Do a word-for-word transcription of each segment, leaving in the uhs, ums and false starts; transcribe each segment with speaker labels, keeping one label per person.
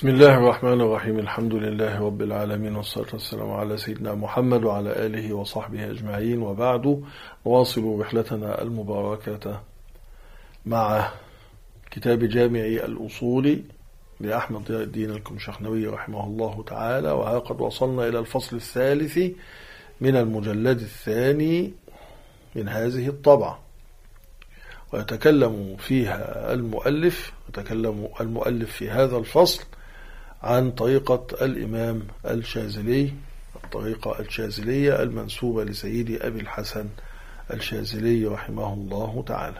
Speaker 1: بسم الله الرحمن الرحيم. الحمد لله رب العالمين، والصلاة والسلام على سيدنا محمد وعلى آله وصحبه أجمعين، وبعد نواصل رحلتنا المباركة مع كتاب جامع الأصول لأحمد ضياء الدين الكمشخنوي رحمه الله تعالى. وها قد وصلنا إلى الفصل الثالث من المجلد الثاني من هذه الطبعة، ويتكلم فيها المؤلف يتكلم المؤلف في هذا الفصل عن طريقة الإمام الشاذلي، الطريقة الشاذلية المنسوبة لسيدي أبي الحسن الشاذلي رحمه الله تعالى.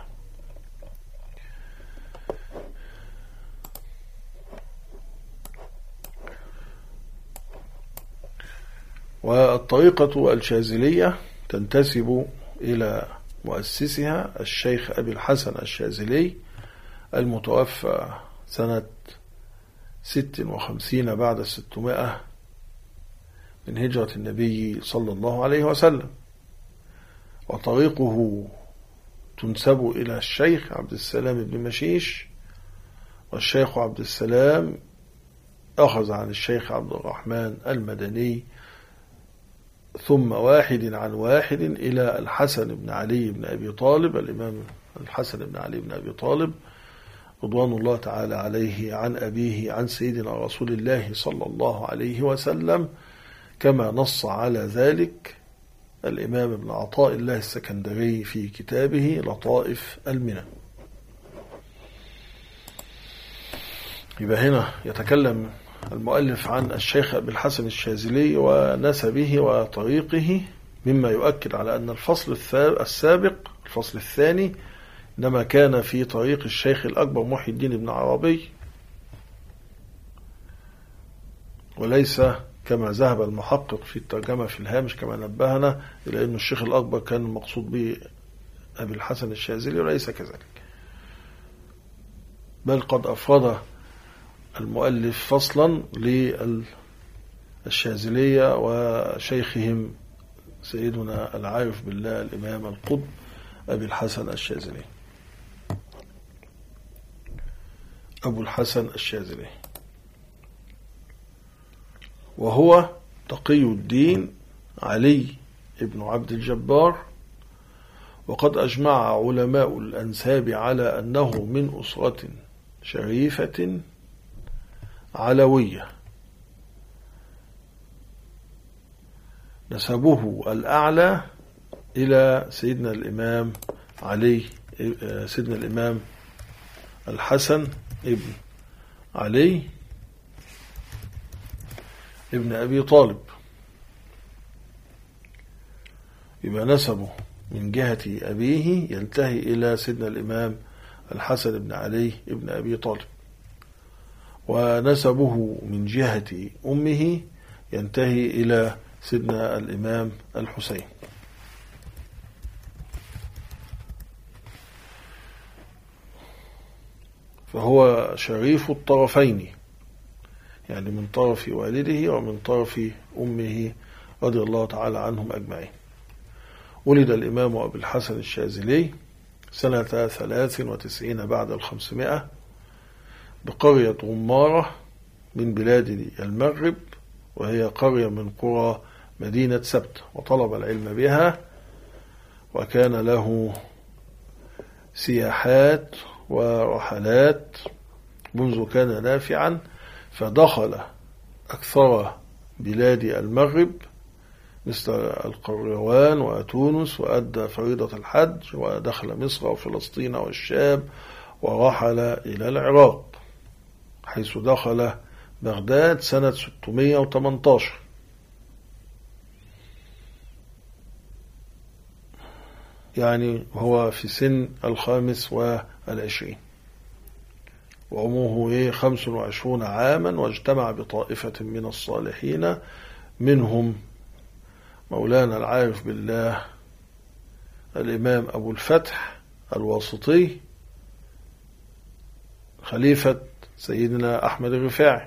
Speaker 1: والطريقة الشاذلية تنتسب إلى مؤسسها الشيخ أبي الحسن الشاذلي المتوفى سنة ست وخمسين بعد الستمائة من هجرة النبي صلى الله عليه وسلم. وطريقه تنسب إلى الشيخ عبد السلام بن مشيش، والشيخ عبد السلام أخذ عن الشيخ عبد الرحمن المدني، ثم واحد عن واحد إلى الحسن بن علي بن أبي طالب، الإمام الحسن بن علي بن أبي طالب رضوان الله تعالى عليه، عن أبيه عن سيدنا رسول الله صلى الله عليه وسلم، كما نص على ذلك الإمام ابن عطاء الله السكندري في كتابه لطائف المنن. يبقى هنا يتكلم المؤلف عن الشيخ أبي الحسن الشاذلي ونسبه وطريقه، مما يؤكد على أن الفصل السابق الفصل الثاني إنما كان في طريق الشيخ الأكبر محي الدين بن عربي، وليس كما ذهب المحقق في الترجمة في الهامش كما نبهنا إلى أن الشيخ الأكبر كان المقصود به أبي الحسن الشاذلي، وليس كذلك، بل قد أفرد المؤلف فصلا للشاذلية وشيخهم سيدنا العارف بالله الإمام القطب أبي الحسن الشاذلي أبو الحسن الشاذلي، وهو تقي الدين علي ابن عبد الجبار. وقد أجمع علماء الأنساب على أنه من أسرة شريفة علوية، نسبه الأعلى إلى سيدنا الإمام علي سيدنا الإمام الحسن ابن علي ابن أبي طالب. يبقى نسبه من جهة أبيه ينتهي إلى سيدنا الإمام الحسن بن علي ابن أبي طالب، ونسبه من جهة أمه ينتهي إلى سيدنا الإمام الحسين. فهو شريف الطرفين، يعني من طرف والده ومن طرف أمه رضي الله تعالى عنهم أجمعين. ولد الإمام أبي الحسن الشاذلي سنة ثلاث وتسعين بعد الخمسمائة بقرية غمارة من بلاد المغرب، وهي قرية من قرى مدينة سبت، وطلب العلم بها، وكان له سياحات ورحلات منذ كان نافعا، فدخل أكثر بلاد المغرب مثل القيروان وتونس، وأدى فريضة الحج، ودخل مصر وفلسطين والشام، ورحل إلى العراق، حيث دخل بغداد سنة ستمائة وثمانية عشر، يعني هو في سن الخامس والعشرين، وعمره خمس وعشرون عاما، واجتمع بطائفة من الصالحين، منهم مولانا العارف بالله الإمام أبو الفتح الواسطي خليفة سيدنا أحمد الرفاعي،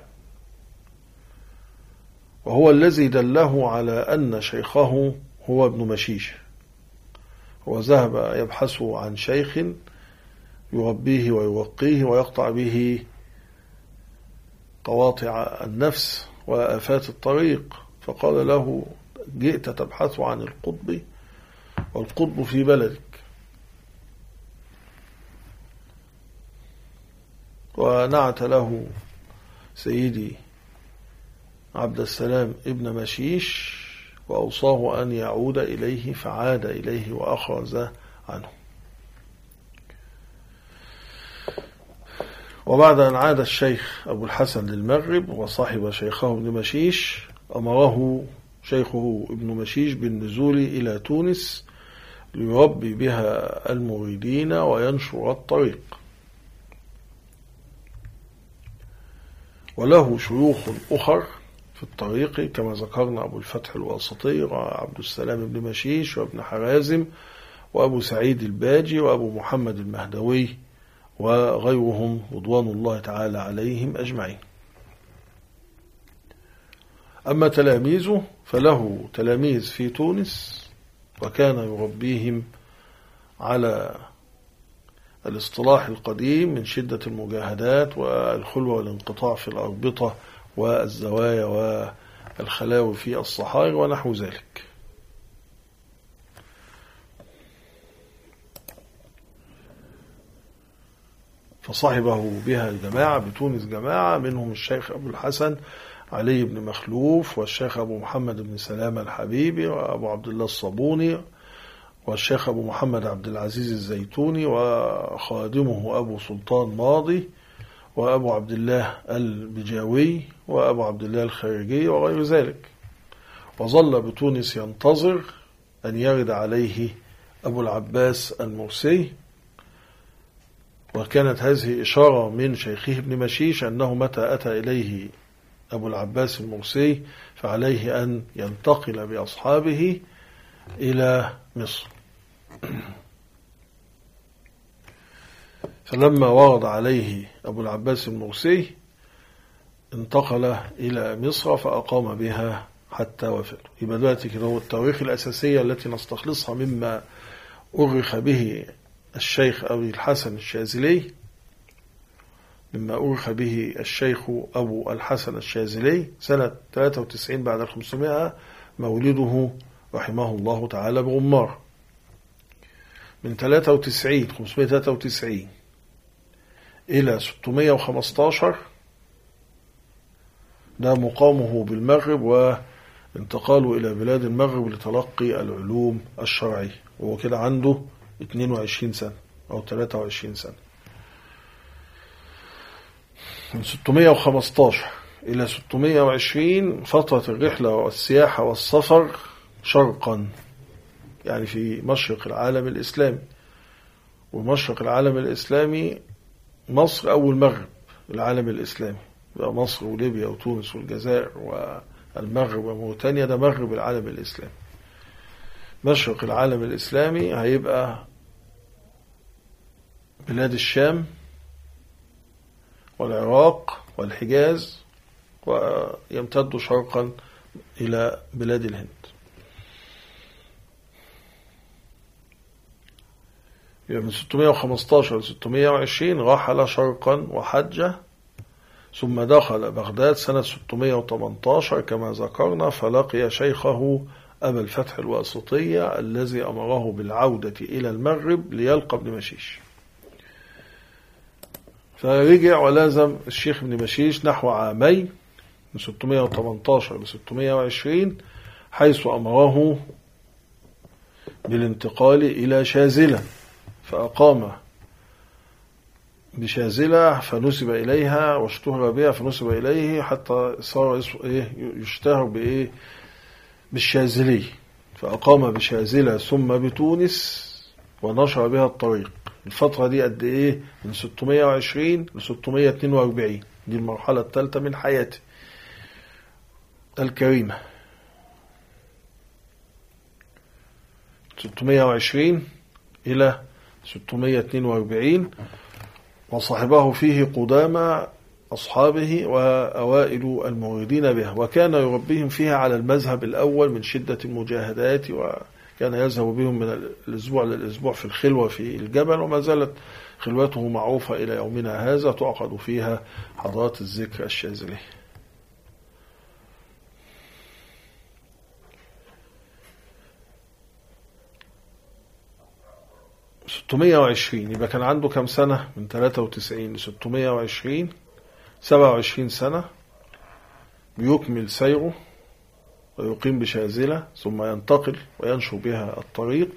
Speaker 1: وهو الذي دله على أن شيخه هو ابن مشيش. وذهب يبحث عن شيخ يربيه ويوقيه ويقطع به قواطع النفس وآفات الطريق، فقال له: جئت تبحث عن القطب والقطب في بلدك. ونعت له سيدي عبد السلام ابن مشيش وأوصاه أن يعود إليه، فعاد إليه وأخذ عنه. وبعد أن عاد الشيخ أبو الحسن للمغرب وصاحب شيخه ابن مشيش، أمره شيخه ابن مشيش بالنزول إلى تونس ليربي بها المريدين وينشر الطريق. وله شيوخ أخر في الطريق كما ذكرنا: أبو الفتح الواسطي وعبد السلام بن مشيش وابن حرازم وأبو سعيد الباجي وأبو محمد المهدوي وغيرهم رضوان الله تعالى عليهم أجمعين. أما تلاميذه فله تلاميذ في تونس، وكان يربيهم على الاصطلاح القديم من شدة المجاهدات والخلوة والانقطاع في الأربطة والزوايا والخلاوي في الصحاري ونحو ذلك. فصاحبه بها الجماعة بتونس جماعة، منهم الشيخ أبو الحسن علي بن مخلوف، والشيخ أبو محمد بن سلامة الحبيبي، وأبو عبد الله الصابوني، والشيخ أبو محمد عبد العزيز الزيتوني، وخادمه أبو سلطان ماضي، وأبو عبد الله البجاوي، وأبو عبد الله الخارجي، وغير ذلك. وظل بتونس ينتظر أن يرد عليه أبو العباس المرسي، وكانت هذه إشارة من شيخه ابن مشيش أنه متى أتى إليه أبو العباس المرسي فعليه أن ينتقل بأصحابه إلى مصر. فلما ورد عليه أبو العباس المرسي انتقل إلى مصر فأقام بها حتى وفاته. يبقى دلوقتي كده هو التواريخ الأساسية التي نستخلصها مما أرخ به الشيخ أبي الحسن الشاذلي، مما أرخ به الشيخ أبو الحسن الشاذلي سنة ثلاثة وتسعين بعد الخمسمائة، مولده رحمه الله تعالى بغمار. من ثلاثة وتسعين خمسمائة وثلاثة وتسعين إلى ستمائة وخمسة عشر ده مقامه بالمغرب وانتقاله إلى بلاد المغرب لتلقي العلوم الشرعية، وهو كده عنده اثنين وعشرين سنة أو ثلاثة وعشرين سنة. من ستمائة وخمسة عشر إلى ستمائة وعشرين فترة الرحلة والسياحة والسفر شرقا، يعني في مشرق العالم الإسلامي. ومشرق العالم الإسلامي مصر أو المغرب العالم الإسلامي، بقى مصر وليبيا وتونس والجزائر والمغرب وموريتانيا، ده مغرب العالم الإسلامي. مشرق العالم الإسلامي هيبقى بلاد الشام والعراق والحجاز، ويمتد شرقا إلى بلاد الهند. من ستمائة وخمسة عشر ل ستمائة وعشرين رحل شرقا وحج، ثم دخل بغداد سنة ستمائة وثمانية عشر كما ذكرنا، فلقي شيخه أبا الفتح الواسطي الذي أمره بالعودة إلى المغرب ليلقى ابن مشيش. فرجع ولازم الشيخ ابن مشيش نحو عامين من ستمائة وثمانية عشر ل ستمائة وعشرين، حيث أمره بالانتقال إلى شاذلة، فأقام بشاذلة فنسب إليها واشتهر بها فنسب إليه حتى صار يشتهر بإيه؟ بالشاذلي. فأقام بشاذلة ثم بتونس ونشر بها الطريق. الفترة دي قد إيه؟ من ستمائة وعشرين ل ستمائة واثنين وأربعين، دي المرحلة الثالثة من حياته الكريمة. ستمائة وعشرين إلى ستمائة واثنين وأربعين، وصاحبه فيه قدامى أصحابه وأوائل المريدين به، وكان يربيهم فيها على المذهب الأول من شدة المجاهدات كان يذهب بهم من الأسبوع للأسبوع في الخلوة في الجبل، وما زالت خلوته معروفة إلى يومنا هذا، تعقد فيها حضرات الذكر الشاذلي. ستمائة وعشرين، يبقى كان عنده كم سنة؟ من ثلاثة وتسعين ل ستمائة وعشرين، سبعة وعشرين سنة، بيكمل سيره ويقيم بشاذلة، ثم ينتقل وينشر بها الطريق،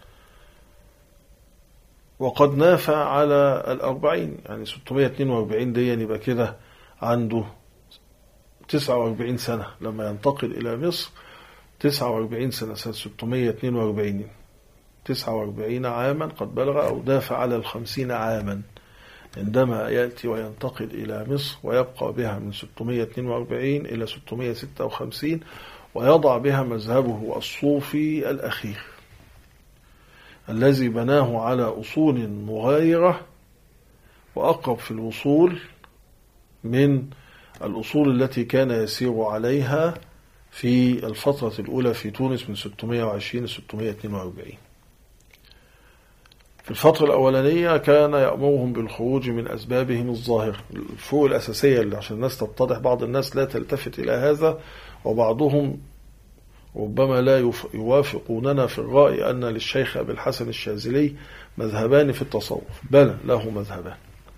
Speaker 1: وقد نافى على الأربعين، يعني ستمائة واثنين وأربعين دي يبقى كده عنده تسعة وأربعين سنة لما ينتقل إلى مصر. تسعة وأربعين سنة، سنة ستمائة واثنين وأربعين، تسعة وأربعين عاما قد بلغ، أو دافع على الخمسين عاما عندما يأتي وينتقل إلى مصر، ويبقى بها من ستمائة واثنين وأربعين إلى ستمائة وستة وخمسين، ويضع بها مذهبه الصوفي الأخير الذي بناه على أصول مغايرة وأقرب في الوصول من الأصول التي كان يسير عليها في الفترة الأولى في تونس من ستمائة وعشرين إلى ستمائة واثنين وأربعين. في الفترة الأولانية كان يأمرهم بالخروج من أسبابهم الظاهرة، الفروق الأساسية اللي عشان الناس تتضح، بعض الناس لا تلتفت إلى هذا، وبعضهم ربما لا يوافقوننا في الرأي أن للشيخ أبي الحسن الشاذلي مذهبان في التصوف. بل له مذهبان.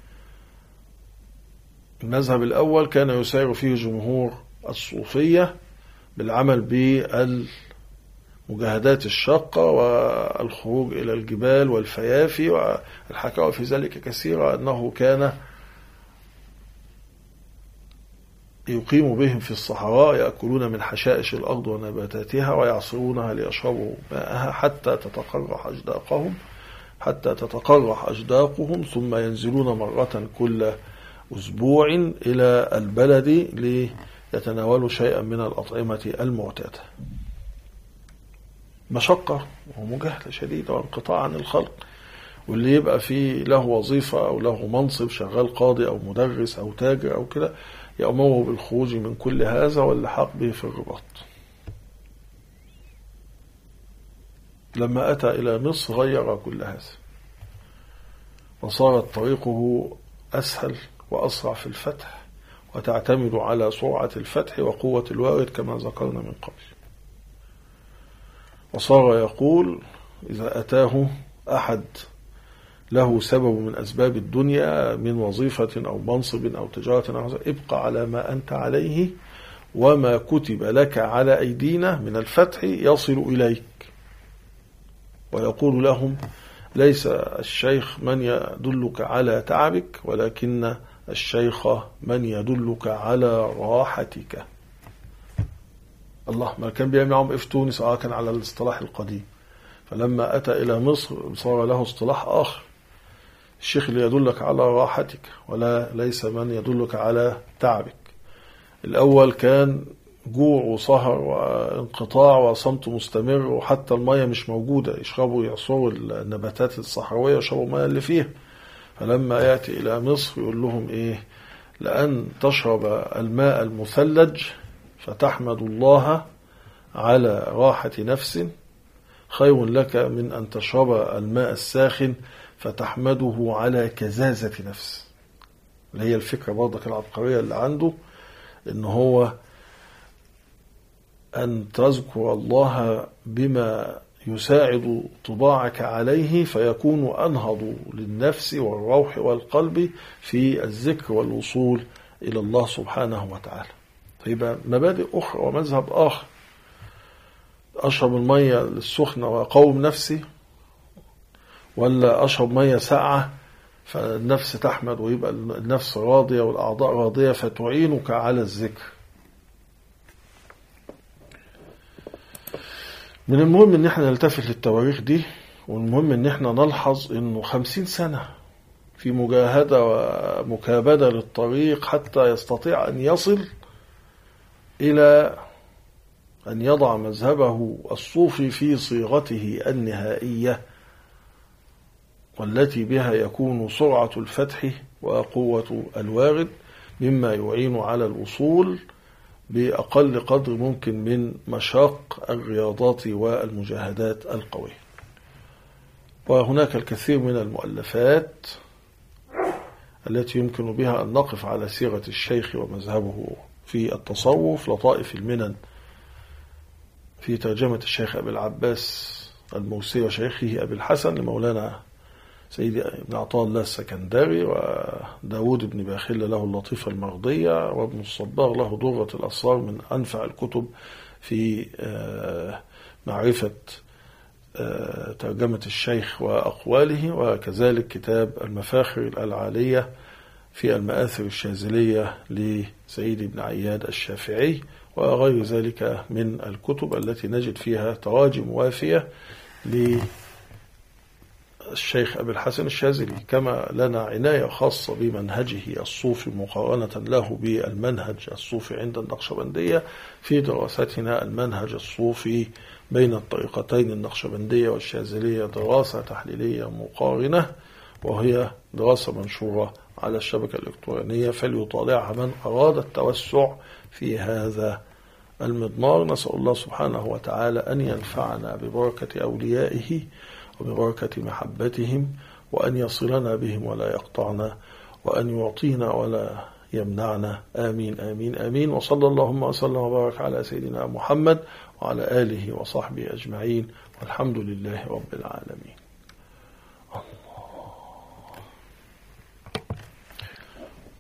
Speaker 1: المذهب الأول كان يسير فيه جمهور الصوفية بالعمل بالمجاهدات الشاقة والخروج إلى الجبال والفيافي، والحكاوى في ذلك كثيرة، أنه كان يقيم بهم في الصحراء يأكلون من حشائش الأرض ونباتاتها ويعصرونها ليشربوا ماءها حتى تتقرح أجداقهم حتى تتقرح أجداقهم ثم ينزلون مرة كل أسبوع إلى البلد ليتناولوا شيئا من الأطعمة المعتادة. مشقة ومجاهدة شديدة وانقطاع عن الخلق، واللي يبقى فيه له وظيفة أو له منصب، شغال قاضي أو مدرس أو تاجر أو كده، يأمره بالخروج من كل هذا واللحاق به في الرباط. لما أتى إلى مصر غير كل هذا، وصارت طريقه أسهل وأسرع في الفتح، وتعتمد على سرعة الفتح وقوة الوارد كما ذكرنا من قبل. وصار يقول إذا أتاه أحد له سبب من أسباب الدنيا من وظيفة أو منصب أو تجارة أو ابقى على ما أنت عليه، وما كتب لك على أيدينا من الفتح يصل إليك. ويقول لهم ليس الشيخ من يدلك على تعبك، ولكن الشيخ من يدلك على راحتك. الله، ما كان بيعمل معهم إيه في تونس؟ آه كان على الاصطلاح القديم. فلما أتى إلى مصر صار له اصطلاح آخر، الشيخ اللي يدلك على راحتك، ولا ليس من يدلك على تعبك. الأول كان جوع وسهر وانقطاع وصمت مستمر، وحتى المية مش موجودة، يشربوا يعصروا النباتات الصحراوية يشربوا المية اللي فيها. فلما يأتي إلى مصر يقول لهم إيه؟ لأن تشرب الماء المثلج فتحمد الله على راحة نفس خير لك من أن تشرب الماء الساخن فتحمده على كزازة نفس. اللي هي الفكرة برضك العبقرية اللي عنده، إن هو أن تذكر الله بما يساعد طباعك عليه، فيكون أنهض للنفس والروح والقلب في الذكر والوصول إلى الله سبحانه وتعالى. فيبقى مبادئ أخرى ومذهب آخر. أشرب المية السخنة وأقوم نفسي، ولا أشرب مية ساقعة فالنفس تحمد ويبقى النفس راضية والأعضاء راضية فتعينك على الذكر. من المهم ان احنا نلتفت للتواريخ دي، والمهم ان احنا نلحظ انه خمسين سنة في مجاهدة ومكابدة للطريق حتى يستطيع ان يصل الى ان يضع مذهبه الصوفي في صيغته النهائية، والتي بها يكون سرعة الفتح وقوة الوارد، مما يعين على الوصول بأقل قدر ممكن من مشاق الرياضات والمجاهدات القوية. وهناك الكثير من المؤلفات التي يمكن بها أن نقف على سيرة الشيخ ومذهبه في التصوف. لطائف المنن في ترجمة الشيخ أبي العباس الموسي وشيخه أبي الحسن لمولانا سيدي ابن عطاء الله السكندري، وداود بن باخلة له اللطيفة المرضية، وابن الصباغ له درة الأسرار من أنفع الكتب في معرفة ترجمة الشيخ وأقواله، وكذلك كتاب المفاخر العالية في المآثر الشاذلية لسيد بن عياد الشافعي، وغير ذلك من الكتب التي نجد فيها تراجم وافية للشيخ أبي الحسن الشاذلي. كما لنا عناية خاصة بمنهجه الصوفي مقارنة له بالمنهج الصوفي عند النقشبندية في دراستنا المنهج الصوفي بين الطريقتين النقشبندية والشاذلية، دراسة تحليلية مقارنة، وهي دراسة منشورة على الشبكة الإلكترونية، فليطالعها من أراد التوسع في هذا المضمار. نسأل الله سبحانه وتعالى أن ينفعنا ببركة أوليائه وببركة محبتهم، وأن يصلنا بهم ولا يقطعنا، وأن يعطينا ولا يمنعنا. آمين آمين آمين. وصلى اللهم وسلم وبارك على سيدنا محمد وعلى آله وصحبه أجمعين، والحمد لله رب العالمين.